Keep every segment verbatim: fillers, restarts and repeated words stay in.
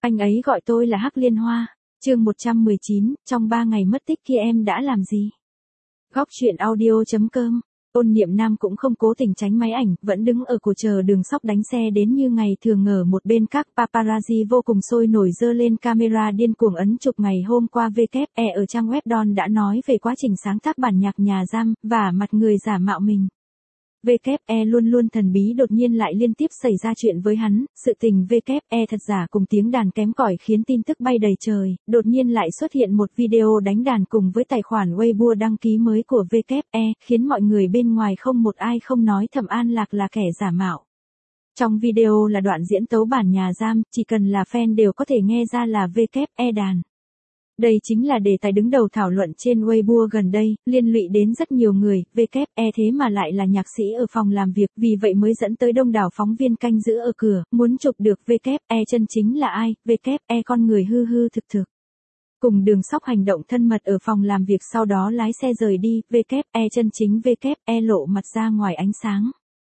Anh ấy gọi tôi là Hắc Liên Hoa. Chương một trăm mười chín, trong ba ngày mất tích kia em đã làm gì? Góc truyện audio chấm com. Ôn Niệm Nam cũng không cố tình tránh máy ảnh, vẫn đứng ở cổ chờ đường sóc đánh xe đến như ngày thường. Ở một bên các paparazzi vô cùng sôi nổi giơ lên camera điên cuồng ấn chụp. Ngày hôm qua vê kép e ở trang web Don đã nói về quá trình sáng tác bản nhạc Nhà Giam, và mặt người giả mạo mình. vê kép e luôn luôn thần bí, đột nhiên lại liên tiếp xảy ra chuyện với hắn. Sự tình vê kép e thật giả cùng tiếng đàn kém cỏi khiến tin tức bay đầy trời. Đột nhiên lại xuất hiện một video đánh đàn cùng với tài khoản Weibo đăng ký mới của vê kép e, khiến mọi người bên ngoài không một ai không nói Thẩm An Lạc là kẻ giả mạo. Trong video là đoạn diễn tấu bản Nhà Giam, chỉ cần là fan đều có thể nghe ra là vê kép e đàn. Đây chính là đề tài đứng đầu thảo luận trên Weibo gần đây, liên lụy đến rất nhiều người. vê kép e thế mà lại là nhạc sĩ ở phòng làm việc, vì vậy mới dẫn tới đông đảo phóng viên canh giữ ở cửa, muốn chụp được vê kép e chân chính là ai, vê kép e con người hư hư thực thực. Cùng Đường Sóc hành động thân mật ở phòng làm việc, sau đó lái xe rời đi, vê kép e chân chính vê kép e lộ mặt ra ngoài ánh sáng.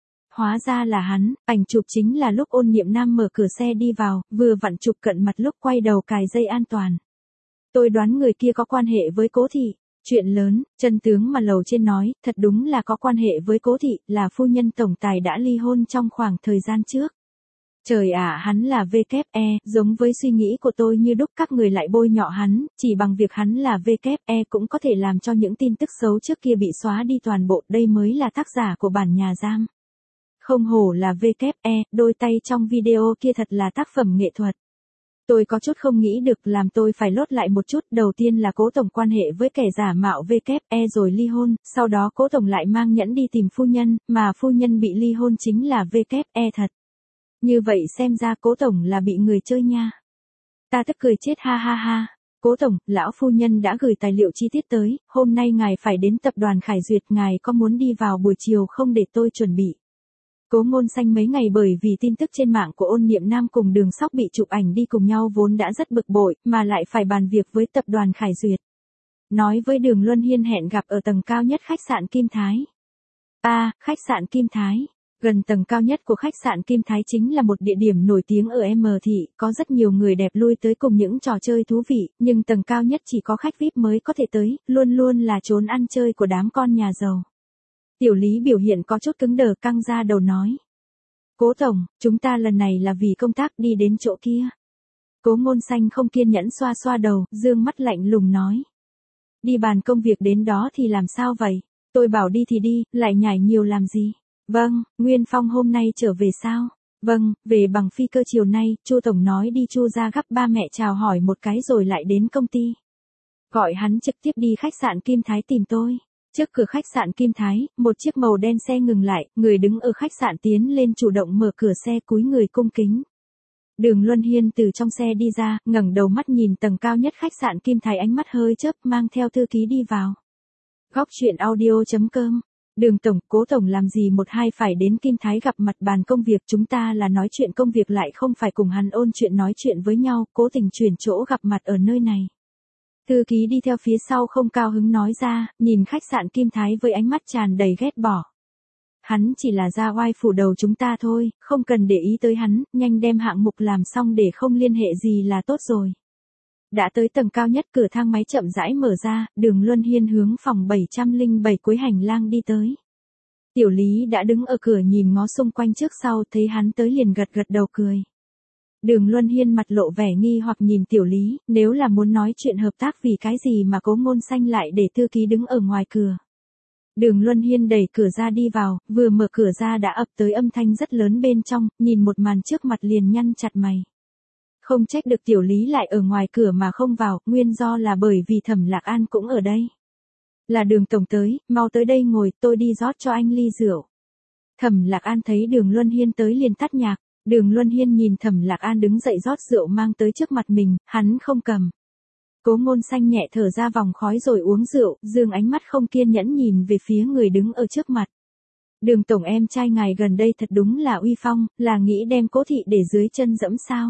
Hóa ra là hắn, ảnh chụp chính là lúc Ôn Niệm Nam mở cửa xe đi vào, vừa vặn chụp cận mặt lúc quay đầu cài dây an toàn. Tôi đoán người kia có quan hệ với Cố Thị. Chuyện lớn, chân tướng mà lầu trên nói, thật đúng là có quan hệ với Cố Thị, là phu nhân tổng tài đã ly hôn trong khoảng thời gian trước. Trời ạ, hắn là vê kép e, giống với suy nghĩ của tôi như đúc. Các người lại bôi nhọ hắn, chỉ bằng việc hắn là vê kép e cũng có thể làm cho những tin tức xấu trước kia bị xóa đi toàn bộ. Đây mới là tác giả của bản Nhà Giam. Không hổ là vê kép e, đôi tay trong video kia thật là tác phẩm nghệ thuật. Tôi có chút không nghĩ được, làm tôi phải lốt lại một chút. Đầu tiên là Cố tổng quan hệ với kẻ giả mạo vê kép e rồi ly hôn, sau đó Cố tổng lại mang nhẫn đi tìm phu nhân, mà phu nhân bị ly hôn chính là vê kép e thật. Như vậy xem ra Cố tổng là bị người chơi nha. Ta tức cười chết, ha ha ha. Cố tổng, lão phu nhân đã gửi tài liệu chi tiết tới, hôm nay ngài phải đến tập đoàn Khải Duyệt, ngài có muốn đi vào buổi chiều không để tôi chuẩn bị? Cố Ngôn Xanh mấy ngày bởi vì tin tức trên mạng của Ôn Niệm Nam cùng Đường Sóc bị chụp ảnh đi cùng nhau vốn đã rất bực bội, mà lại phải bàn việc với tập đoàn Khải Duyệt. Nói với Đường Luân Hiên hẹn gặp ở tầng cao nhất khách sạn Kim Thái. A, à, khách sạn Kim Thái. Gần tầng cao nhất của khách sạn Kim Thái chính là một địa điểm nổi tiếng ở M Thị, có rất nhiều người đẹp lui tới cùng những trò chơi thú vị, nhưng tầng cao nhất chỉ có khách vi ai pi mới có thể tới, luôn luôn là trốn ăn chơi của đám con nhà giàu. Tiểu Lý biểu hiện có chút cứng đờ, căng ra đầu nói. Cố tổng, chúng ta lần này là vì công tác, đi đến chỗ kia. Cố Ngôn Xanh không kiên nhẫn xoa xoa đầu, dương mắt lạnh lùng nói. Đi bàn công việc đến đó thì làm sao vậy? Tôi bảo đi thì đi, lại nhảy nhiều làm gì? Vâng, Nguyên Phong hôm nay trở về sao? Vâng, về bằng phi cơ chiều nay. Chu tổng nói đi Chu ra gặp ba mẹ chào hỏi một cái rồi lại đến công ty. Gọi hắn trực tiếp đi khách sạn Kim Thái tìm tôi. Trước cửa khách sạn Kim Thái, một chiếc màu đen xe ngừng lại, người đứng ở khách sạn tiến lên chủ động mở cửa xe, cúi người cung kính. Đường Luân Hiên từ trong xe đi ra, ngẩng đầu mắt nhìn tầng cao nhất khách sạn Kim Thái, ánh mắt hơi chớp, mang theo thư ký đi vào. Góc truyện audio chấm com. Đường tổng, Cố tổng làm gì một hai phải đến Kim Thái gặp mặt bàn công việc, chúng ta là nói chuyện công việc lại không phải cùng hắn ôn chuyện nói chuyện với nhau, cố tình chuyển chỗ gặp mặt ở nơi này. Thư ký đi theo phía sau không cao hứng nói ra, nhìn khách sạn Kim Thái với ánh mắt tràn đầy ghét bỏ. Hắn chỉ là ra oai phủ đầu chúng ta thôi, không cần để ý tới hắn, nhanh đem hạng mục làm xong để không liên hệ gì là tốt rồi. Đã tới tầng cao nhất, cửa thang máy chậm rãi mở ra, Đường Luân Hiên hướng phòng bảy trăm lẻ bảy cuối hành lang đi tới. Tiểu Lý đã đứng ở cửa nhìn ngó xung quanh trước sau, thấy hắn tới liền gật gật đầu cười. Đường Luân Hiên mặt lộ vẻ nghi hoặc nhìn Tiểu Lý, nếu là muốn nói chuyện hợp tác vì cái gì mà Cố Ngôn Xanh lại để thư ký đứng ở ngoài cửa. Đường Luân Hiên đẩy cửa ra đi vào, vừa mở cửa ra đã ập tới âm thanh rất lớn bên trong, nhìn một màn trước mặt liền nhăn chặt mày. Không trách được Tiểu Lý lại ở ngoài cửa mà không vào, nguyên do là bởi vì Thẩm Lạc An cũng ở đây. Là Đường tổng tới, mau tới đây ngồi, tôi đi rót cho anh ly rượu. Thẩm Lạc An thấy Đường Luân Hiên tới liền tắt nhạc. Đường Luân Hiên nhìn Thẩm Lạc An đứng dậy rót rượu mang tới trước mặt mình, hắn không cầm. Cố Ngôn Xanh nhẹ thở ra vòng khói rồi uống rượu, dương ánh mắt không kiên nhẫn nhìn về phía người đứng ở trước mặt. Đường tổng, em trai ngài gần đây thật đúng là uy phong, là nghĩ đem Cố Thị để dưới chân dẫm sao?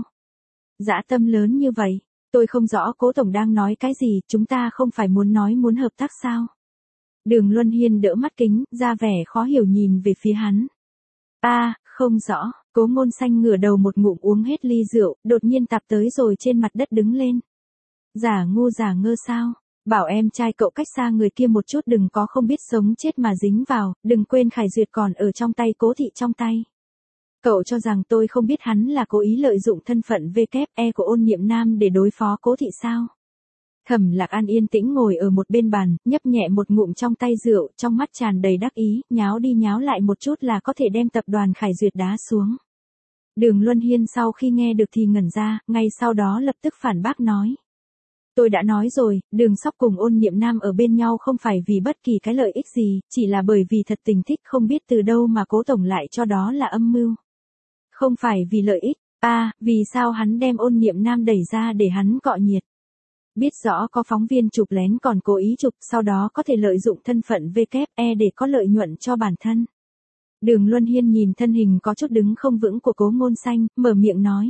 Dã tâm lớn như vậy, tôi không rõ Cố tổng đang nói cái gì, chúng ta không phải muốn nói muốn hợp tác sao? Đường Luân Hiên đỡ mắt kính, ra vẻ khó hiểu nhìn về phía hắn. A, à, không rõ. Cố Ngôn Xanh ngửa đầu một ngụm uống hết ly rượu, đột nhiên tạt tới rồi trên mặt đất đứng lên. Giả ngu giả ngơ sao? Bảo em trai cậu cách xa người kia một chút đừng có không biết sống chết mà dính vào, đừng quên Khải Duyệt còn ở trong tay Cố thị trong tay. Cậu cho rằng tôi không biết hắn là cố ý lợi dụng thân phận vê kép e của Ôn Niệm Nam để đối phó Cố thị sao? Thẩm Lạc An yên tĩnh ngồi ở một bên bàn, nhấp nhẹ một ngụm trong tay rượu, trong mắt tràn đầy đắc ý, nháo đi nháo lại một chút là có thể đem tập đoàn Khải Duyệt đá xuống. Đường Luân Hiên sau khi nghe được thì ngẩn ra, ngay sau đó lập tức phản bác nói. Tôi đã nói rồi, Đường Sóc cùng Ôn Niệm Nam ở bên nhau không phải vì bất kỳ cái lợi ích gì, chỉ là bởi vì thật tình thích không biết từ đâu mà Cố tổng lại cho đó là âm mưu. Không phải vì lợi ích, à, vì sao hắn đem Ôn Niệm Nam đẩy ra để hắn cọ nhiệt. Biết rõ có phóng viên chụp lén còn cố ý chụp, sau đó có thể lợi dụng thân phận vê kép e để có lợi nhuận cho bản thân. Đường Luân Hiên nhìn thân hình có chút đứng không vững của Cố Ngôn Xanh, mở miệng nói.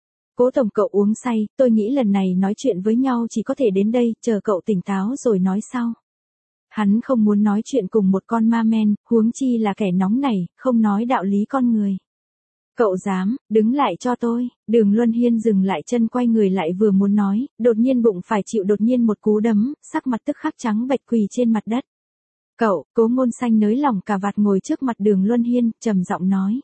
Cố tổng cậu uống say, tôi nghĩ lần này nói chuyện với nhau chỉ có thể đến đây, chờ cậu tỉnh táo rồi nói sau. Hắn không muốn nói chuyện cùng một con ma men, huống chi là kẻ nóng nảy, không nói đạo lý con người. Cậu dám, đứng lại cho tôi. Đường Luân Hiên dừng lại chân quay người lại vừa muốn nói, đột nhiên bụng phải chịu đột nhiên một cú đấm, sắc mặt tức khắc trắng bệch quỳ trên mặt đất. Cậu, Cố Ngôn Xanh nới lỏng cà vạt ngồi trước mặt Đường Luân Hiên, trầm giọng nói.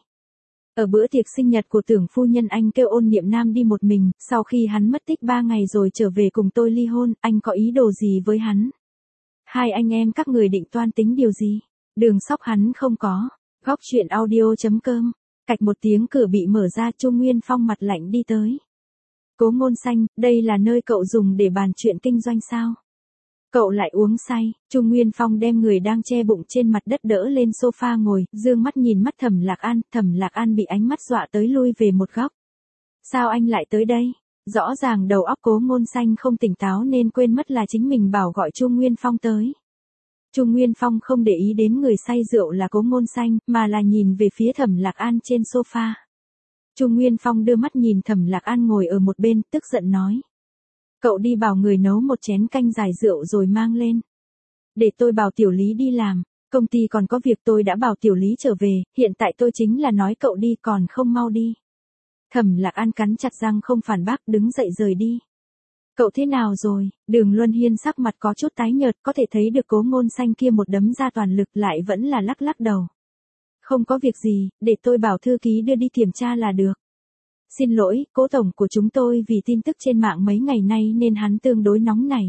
Ở bữa tiệc sinh nhật của tưởng phu nhân anh kêu Ôn Niệm Nam đi một mình, sau khi hắn mất tích ba ngày rồi trở về cùng tôi ly hôn, anh có ý đồ gì với hắn? Hai anh em các người định toan tính điều gì? Đường Sóc hắn không có. Góc truyện audio chấm com. Cạch một tiếng cửa bị mở ra, Trung Nguyên Phong mặt lạnh đi tới. Cố Ngôn Xanh, đây là nơi cậu dùng để bàn chuyện kinh doanh sao? Cậu lại uống say. Trung Nguyên Phong đem người đang che bụng trên mặt đất đỡ lên sofa ngồi, dương mắt nhìn mắt Thẩm Lạc An, Thẩm Lạc An bị ánh mắt dọa tới lui về một góc. Sao anh lại tới đây? Rõ ràng đầu óc Cố Ngôn Xanh không tỉnh táo nên quên mất là chính mình bảo gọi Trung Nguyên Phong tới. Trung Nguyên Phong không để ý đến người say rượu là Cố Ngôn Xanh, mà là nhìn về phía Thẩm Lạc An trên sofa. Trung Nguyên Phong đưa mắt nhìn Thẩm Lạc An ngồi ở một bên, tức giận nói. Cậu đi bảo người nấu một chén canh giải rượu rồi mang lên. Để tôi bảo Tiểu Lý đi làm, công ty còn có việc tôi đã bảo Tiểu Lý trở về, hiện tại tôi chính là nói cậu đi còn không mau đi. Thẩm Lạc An cắn chặt răng không phản bác, đứng dậy rời đi. Cậu thế nào rồi? Đường Luân Hiên sắc mặt có chút tái nhợt, có thể thấy được Cố Ngôn Xanh kia một đấm ra toàn lực lại vẫn là lắc lắc đầu. Không có việc gì, để tôi bảo thư ký đưa đi kiểm tra là được. Xin lỗi, Cố tổng của chúng tôi vì tin tức trên mạng mấy ngày nay nên hắn tương đối nóng này.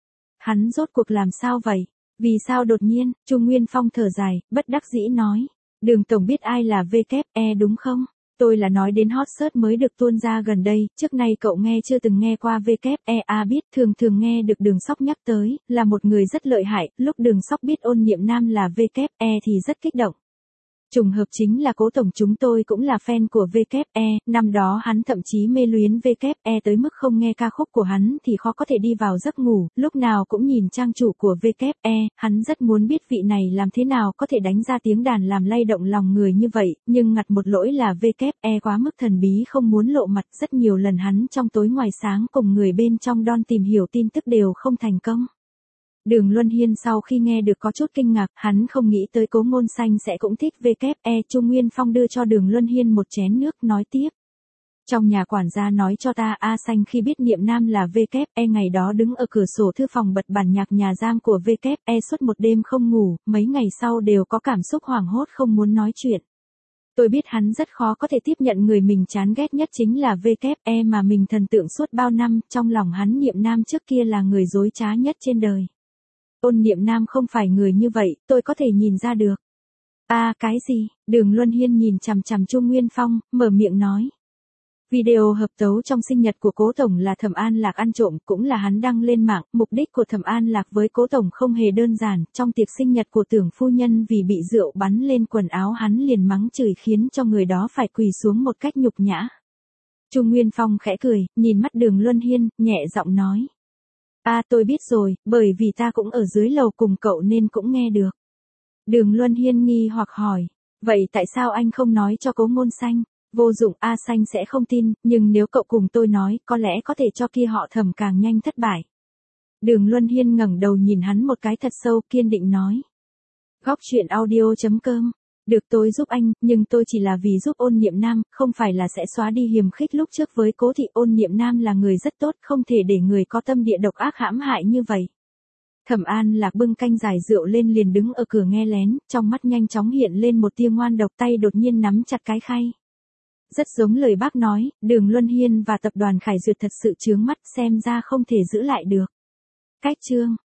Hắn rốt cuộc làm sao vậy? Vì sao đột nhiên? Trung Nguyên Phong thở dài, bất đắc dĩ nói. Đường tổng biết ai là vê kép e đúng không? Tôi là nói đến hot search mới được tuôn ra gần đây, trước nay cậu nghe chưa từng nghe qua vê kép e à biết, thường thường nghe được Đường Sóc nhắc tới, là một người rất lợi hại, lúc Đường Sóc biết Ôn Niệm Nam là vê kép e thì rất kích động. Trùng hợp chính là Cố tổng chúng tôi cũng là fan của vê kép e, năm đó hắn thậm chí mê luyến vê kép e tới mức không nghe ca khúc của hắn thì khó có thể đi vào giấc ngủ, lúc nào cũng nhìn trang chủ của vê kép e, hắn rất muốn biết vị này làm thế nào có thể đánh ra tiếng đàn làm lay động lòng người như vậy, nhưng ngặt một lỗi là vê kép e quá mức thần bí không muốn lộ mặt, rất nhiều lần hắn trong tối ngoài sáng cùng người bên trong Don tìm hiểu tin tức đều không thành công. Đường Luân Hiên sau khi nghe được có chút kinh ngạc, hắn không nghĩ tới Cố Ngôn Xanh sẽ cũng thích vê kép e. Trung Nguyên Phong đưa cho Đường Luân Hiên một chén nước, nói tiếp. Trong nhà quản gia nói cho ta A Xanh khi biết Niệm Nam là vê kép e ngày đó đứng ở cửa sổ thư phòng bật bản nhạc nhà giam của vê kép e suốt một đêm không ngủ, mấy ngày sau đều có cảm xúc hoảng hốt không muốn nói chuyện. Tôi biết hắn rất khó có thể tiếp nhận người mình chán ghét nhất chính là vê kép e mà mình thần tượng suốt bao năm, trong lòng hắn Niệm Nam trước kia là người dối trá nhất trên đời. Ôn Niệm Nam không phải người như vậy, tôi có thể nhìn ra được. À cái gì? Đường Luân Hiên nhìn chằm chằm Trung Nguyên Phong, mở miệng nói. Video hợp tấu trong sinh nhật của Cố tổng là Thẩm An Lạc ăn trộm, cũng là hắn đăng lên mạng, mục đích của Thẩm An Lạc với Cố tổng không hề đơn giản, trong tiệc sinh nhật của tưởng phu nhân vì bị rượu bắn lên quần áo hắn liền mắng chửi khiến cho người đó phải quỳ xuống một cách nhục nhã. Trung Nguyên Phong khẽ cười, nhìn mắt Đường Luân Hiên, nhẹ giọng nói. À tôi biết rồi, bởi vì ta cũng ở dưới lầu cùng cậu nên cũng nghe được. Đường Luân Hiên nghi hoặc hỏi, vậy tại sao anh không nói cho Cố Ngôn Xanh? Vô dụng, A Xanh sẽ không tin, nhưng nếu cậu cùng tôi nói, có lẽ có thể cho kia họ Thẩm càng nhanh thất bại. Đường Luân Hiên ngẩng đầu nhìn hắn một cái thật sâu, kiên định nói. Góc truyện audio chấm com Được tôi giúp anh, nhưng tôi chỉ là vì giúp Ôn Niệm Nam, không phải là sẽ xóa đi hiềm khích lúc trước với Cố Thị. Ôn Niệm Nam là người rất tốt, không thể để người có tâm địa độc ác hãm hại như vậy. Thẩm An Lạc bưng canh giải rượu lên liền đứng ở cửa nghe lén, trong mắt nhanh chóng hiện lên một tia ngoan độc, tay đột nhiên nắm chặt cái khay. Rất giống lời bác nói, Đường Luân Hiên và tập đoàn Khải Duyệt thật sự chướng mắt, xem ra không thể giữ lại được. Cách chương